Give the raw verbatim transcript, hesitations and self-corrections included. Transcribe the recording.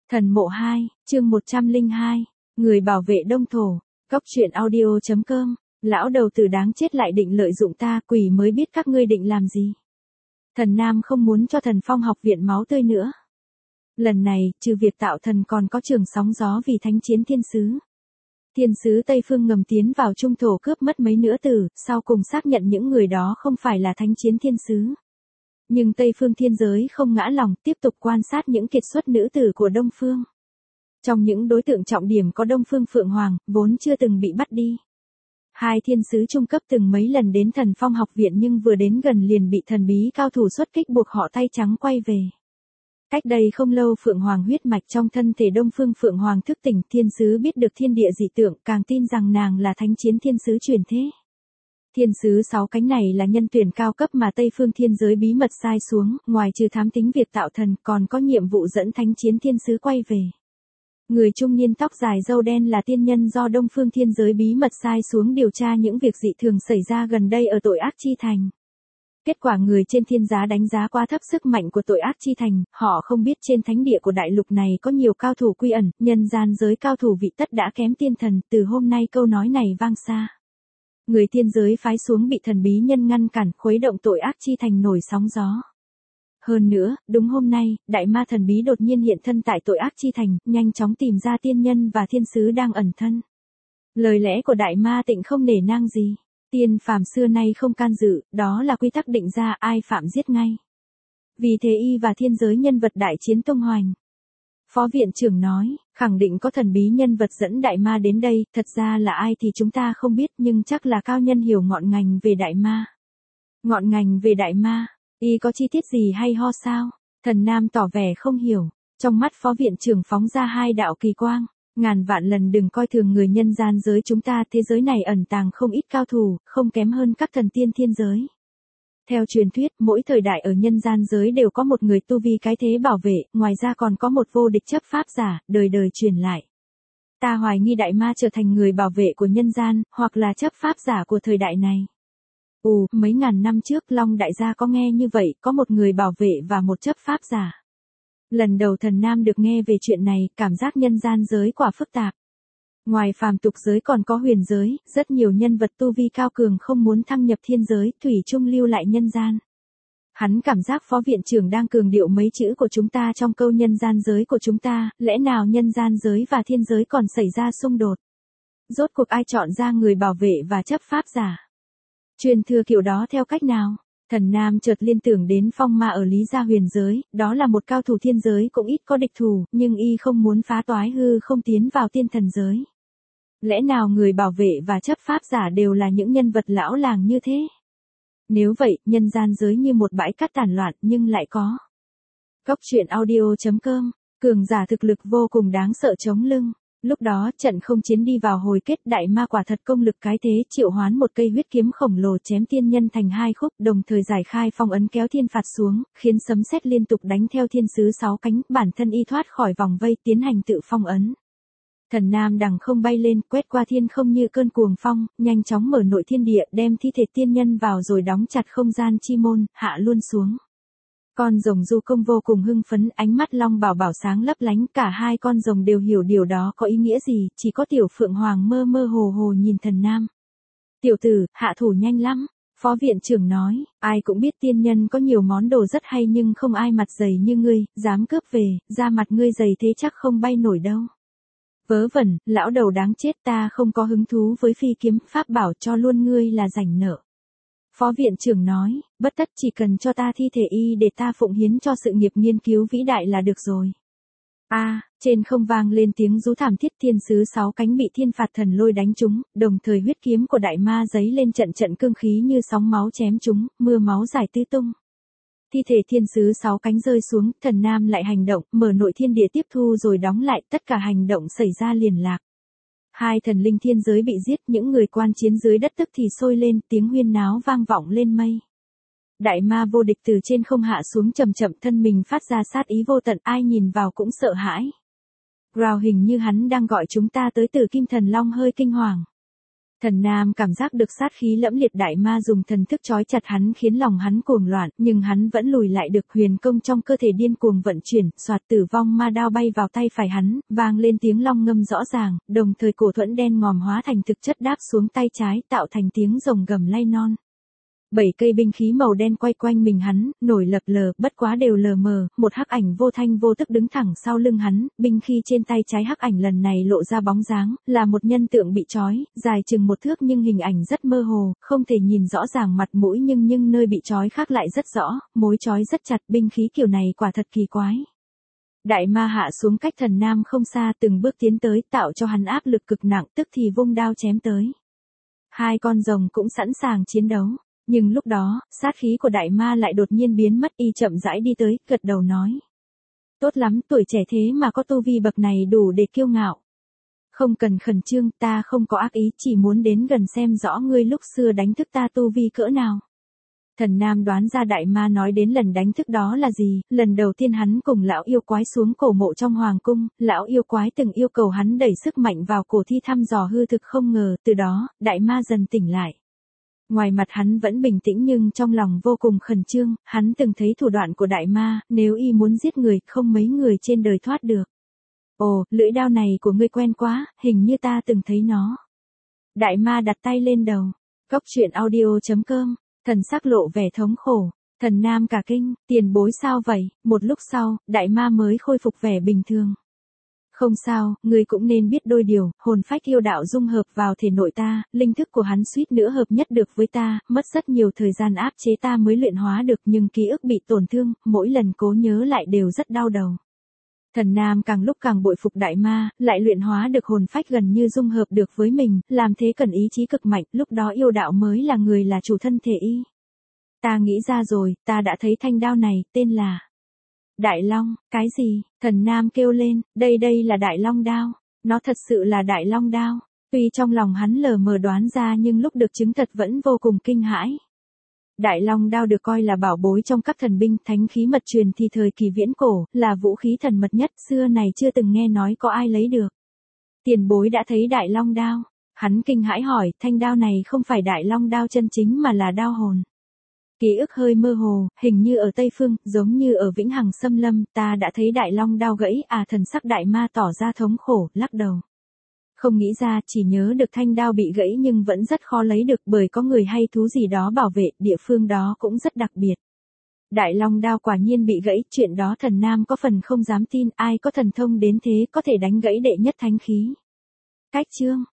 Thần mộ hai, chương một trăm lẻ hai, người bảo vệ đông thổ, góc truyện audio chấm com, lão đầu tử đáng chết lại định lợi dụng ta, quỷ mới biết các ngươi định làm gì. Thần Nam không muốn cho Thần Phong học viện máu tươi nữa. Lần này, trừ việc tạo thần còn có trường sóng gió vì thánh chiến thiên sứ. Thiên sứ Tây Phương ngầm tiến vào trung thổ cướp mất mấy nữ tử, sau cùng xác nhận những người đó không phải là thánh chiến thiên sứ. Nhưng Tây Phương thiên giới không ngã lòng, tiếp tục quan sát những kiệt xuất nữ tử của Đông Phương. Trong những đối tượng trọng điểm có Đông Phương Phượng Hoàng, vốn chưa từng bị bắt đi. Hai thiên sứ trung cấp từng mấy lần đến Thần Phong học viện nhưng vừa đến gần liền bị thần bí cao thủ xuất kích buộc họ tay trắng quay về. Cách đây không lâu Phượng Hoàng huyết mạch trong thân thể Đông Phương Phượng Hoàng thức tỉnh, thiên sứ biết được thiên địa dị tượng, càng tin rằng nàng là thánh chiến thiên sứ truyền thế. Thiên sứ sáu cánh này là nhân tuyển cao cấp mà Tây Phương thiên giới bí mật sai xuống, ngoài trừ thám tính việc tạo thần, còn có nhiệm vụ dẫn thánh chiến thiên sứ quay về. Người trung niên tóc dài râu đen là tiên nhân do Đông Phương thiên giới bí mật sai xuống điều tra những việc dị thường xảy ra gần đây ở tội ác chi thành. Kết quả người trên thiên giá đánh giá quá thấp sức mạnh của tội ác chi thành, họ không biết trên thánh địa của đại lục này có nhiều cao thủ quy ẩn, nhân gian giới cao thủ vị tất đã kém tiên thần, từ hôm nay câu nói này vang xa. Người thiên giới phái xuống bị thần bí nhân ngăn cản, khuấy động tội ác chi thành nổi sóng gió. Hơn nữa, đúng hôm nay, đại ma thần bí đột nhiên hiện thân tại tội ác chi thành, nhanh chóng tìm ra tiên nhân và thiên sứ đang ẩn thân. Lời lẽ của đại ma tịnh không nể nang gì. Tiên phàm xưa nay không can dự, đó là quy tắc định ra, ai phạm giết ngay. Vì thế y và thiên giới nhân vật đại chiến tung hoành. Phó viện trưởng nói, khẳng định có thần bí nhân vật dẫn đại ma đến đây, thật ra là ai thì chúng ta không biết nhưng chắc là cao nhân hiểu ngọn ngành về đại ma. Ngọn ngành về đại ma, y có chi tiết gì hay ho sao? Thần Nam tỏ vẻ không hiểu, trong mắt phó viện trưởng phóng ra hai đạo kỳ quang. Ngàn vạn lần đừng coi thường người nhân gian giới chúng ta, thế giới này ẩn tàng không ít cao thủ, không kém hơn các thần tiên thiên giới. Theo truyền thuyết, mỗi thời đại ở nhân gian giới đều có một người tu vi cái thế bảo vệ, ngoài ra còn có một vô địch chấp pháp giả, đời đời truyền lại. Ta hoài nghi đại ma trở thành người bảo vệ của nhân gian, hoặc là chấp pháp giả của thời đại này. Ù, mấy ngàn năm trước Long đại gia có nghe như vậy, có một người bảo vệ và một chấp pháp giả. Lần đầu Thần Nam được nghe về chuyện này, cảm giác nhân gian giới quả phức tạp. Ngoài phàm tục giới còn có huyền giới, rất nhiều nhân vật tu vi cao cường không muốn thăng nhập thiên giới, thủy chung lưu lại nhân gian. Hắn cảm giác phó viện trưởng đang cường điệu mấy chữ của chúng ta trong câu nhân gian giới của chúng ta, lẽ nào nhân gian giới và thiên giới còn xảy ra xung đột? Rốt cuộc ai chọn ra người bảo vệ và chấp pháp giả? Truyền thừa kiểu đó theo cách nào? Thần Nam chợt liên tưởng đến phong ma ở Lý Gia huyền giới, đó là một cao thủ thiên giới cũng ít có địch thủ, nhưng y không muốn phá toái hư không tiến vào tiên thần giới. Lẽ nào người bảo vệ và chấp pháp giả đều là những nhân vật lão làng như thế? Nếu vậy, nhân gian giới như một bãi cát tản loạn nhưng lại có. Góc truyện audio chấm com, cường giả thực lực vô cùng đáng sợ chống lưng. Lúc đó, trận không chiến đi vào hồi kết, đại ma quả thật công lực cái thế, triệu hoán một cây huyết kiếm khổng lồ chém tiên nhân thành hai khúc, đồng thời giải khai phong ấn kéo thiên phạt xuống, khiến sấm sét liên tục đánh theo thiên sứ sáu cánh, bản thân y thoát khỏi vòng vây, tiến hành tự phong ấn. Thần Nam đằng không bay lên, quét qua thiên không như cơn cuồng phong, nhanh chóng mở nội thiên địa, đem thi thể tiên nhân vào rồi đóng chặt không gian chi môn, hạ luôn xuống. Con rồng du công vô cùng hưng phấn, ánh mắt Long Bảo Bảo sáng lấp lánh, cả hai con rồng đều hiểu điều đó có ý nghĩa gì, chỉ có tiểu Phượng Hoàng mơ mơ hồ hồ nhìn Thần Nam. Tiểu tử, hạ thủ nhanh lắm, phó viện trưởng nói, ai cũng biết tiên nhân có nhiều món đồ rất hay nhưng không ai mặt dày như ngươi, dám cướp về, da mặt ngươi dày thế chắc không bay nổi đâu. Vớ vẩn, lão đầu đáng chết, ta không có hứng thú với phi kiếm, pháp bảo cho luôn ngươi là rảnh nợ. Phó viện trưởng nói, bất tất chỉ cần cho ta thi thể y để ta phụng hiến cho sự nghiệp nghiên cứu vĩ đại là được rồi. A, à, trên không vang lên tiếng rú thảm thiết, thiên sứ sáu cánh bị thiên phạt thần lôi đánh trúng, đồng thời huyết kiếm của đại ma giấy lên trận trận cương khí như sóng máu chém chúng, mưa máu giải tứ tung. Thi thể thiên sứ sáu cánh rơi xuống, Thần Nam lại hành động, mở nội thiên địa tiếp thu rồi đóng lại, tất cả hành động xảy ra liền lạc. Hai thần linh thiên giới bị giết, những người quan chiến dưới đất tức thì sôi lên, tiếng huyên náo vang vọng lên mây. Đại ma vô địch từ trên không hạ xuống chậm chậm, thân mình phát ra sát ý vô tận, ai nhìn vào cũng sợ hãi. Rào hình như hắn đang gọi chúng ta tới, từ Kim Thần Long hơi kinh hoàng. Thần Nam cảm giác được sát khí lẫm liệt đại ma dùng thần thức trói chặt hắn khiến lòng hắn cuồng loạn, nhưng hắn vẫn lùi lại được. Huyền công trong cơ thể điên cuồng vận chuyển, xoạt tử vong ma đao bay vào tay phải hắn, vang lên tiếng long ngâm rõ ràng, đồng thời cổ thuẫn đen ngòm hóa thành thực chất đáp xuống tay trái, tạo thành tiếng rồng gầm lay non. Bảy cây binh khí màu đen quay quanh mình hắn, nổi lập lờ, bất quá đều lờ mờ, một hắc ảnh vô thanh vô tức đứng thẳng sau lưng hắn, binh khí trên tay trái hắc ảnh lần này lộ ra bóng dáng, là một nhân tượng bị trói, dài chừng một thước nhưng hình ảnh rất mơ hồ, không thể nhìn rõ ràng mặt mũi nhưng nhưng nơi bị trói khác lại rất rõ, mối trói rất chặt, binh khí kiểu này quả thật kỳ quái. Đại ma hạ xuống cách Thần Nam không xa, từng bước tiến tới, tạo cho hắn áp lực cực nặng, tức thì vung đao chém tới. Hai con rồng cũng sẵn sàng chiến đấu. Nhưng lúc đó, sát khí của đại ma lại đột nhiên biến mất, y chậm rãi đi tới, gật đầu nói. Tốt lắm, tuổi trẻ thế mà có tu vi bậc này đủ để kiêu ngạo. Không cần khẩn trương, ta không có ác ý, chỉ muốn đến gần xem rõ ngươi lúc xưa đánh thức ta tu vi cỡ nào. Thần Nam đoán ra đại ma nói đến lần đánh thức đó là gì, lần đầu tiên hắn cùng lão yêu quái xuống cổ mộ trong hoàng cung, lão yêu quái từng yêu cầu hắn đẩy sức mạnh vào cổ thi thăm dò hư thực, không ngờ, từ đó, đại ma dần tỉnh lại. Ngoài mặt hắn vẫn bình tĩnh nhưng trong lòng vô cùng khẩn trương, hắn từng thấy thủ đoạn của đại ma, nếu y muốn giết người, không mấy người trên đời thoát được. Ồ, lưỡi đao này của ngươi quen quá, hình như ta từng thấy nó. Đại ma đặt tay lên đầu. Góc truyện audio chấm com, thần sắc lộ vẻ thống khổ. Thần Nam cả kinh, tiền bối sao vậy? Một lúc sau, đại ma mới khôi phục vẻ bình thường. Không sao, ngươi cũng nên biết đôi điều, hồn phách yêu đạo dung hợp vào thể nội ta, linh thức của hắn suýt nữa hợp nhất được với ta, mất rất nhiều thời gian áp chế ta mới luyện hóa được, nhưng ký ức bị tổn thương, mỗi lần cố nhớ lại đều rất đau đầu. Thần Nam càng lúc càng bội phục đại ma, lại luyện hóa được hồn phách gần như dung hợp được với mình, làm thế cần ý chí cực mạnh, lúc đó yêu đạo mới là người là chủ thân thể y. Ta nghĩ ra rồi, ta đã thấy thanh đao này, tên là Đại Long. Cái gì? Thần Nam kêu lên, đây đây là Đại Long đao. Nó thật sự là Đại Long đao. Tuy trong lòng hắn lờ mờ đoán ra nhưng lúc được chứng thật vẫn vô cùng kinh hãi. Đại Long đao được coi là bảo bối trong các thần binh, thánh khí mật truyền thì thời kỳ viễn cổ, là vũ khí thần mật nhất, xưa này chưa từng nghe nói có ai lấy được. Tiền bối đã thấy Đại Long đao. Hắn kinh hãi hỏi, thanh đao này không phải Đại Long đao chân chính mà là đao hồn. Ký ức hơi mơ hồ, hình như ở Tây Phương, giống như ở Vĩnh Hằng Xâm Lâm, ta đã thấy Đại Long đao gãy, à thần sắc đại ma tỏ ra thống khổ, lắc đầu. Không nghĩ ra, chỉ nhớ được thanh đao bị gãy nhưng vẫn rất khó lấy được bởi có người hay thú gì đó bảo vệ, địa phương đó cũng rất đặc biệt. Đại Long đao quả nhiên bị gãy, chuyện đó Thần Nam có phần không dám tin, ai có thần thông đến thế có thể đánh gãy đệ nhất thánh khí. Cách chương.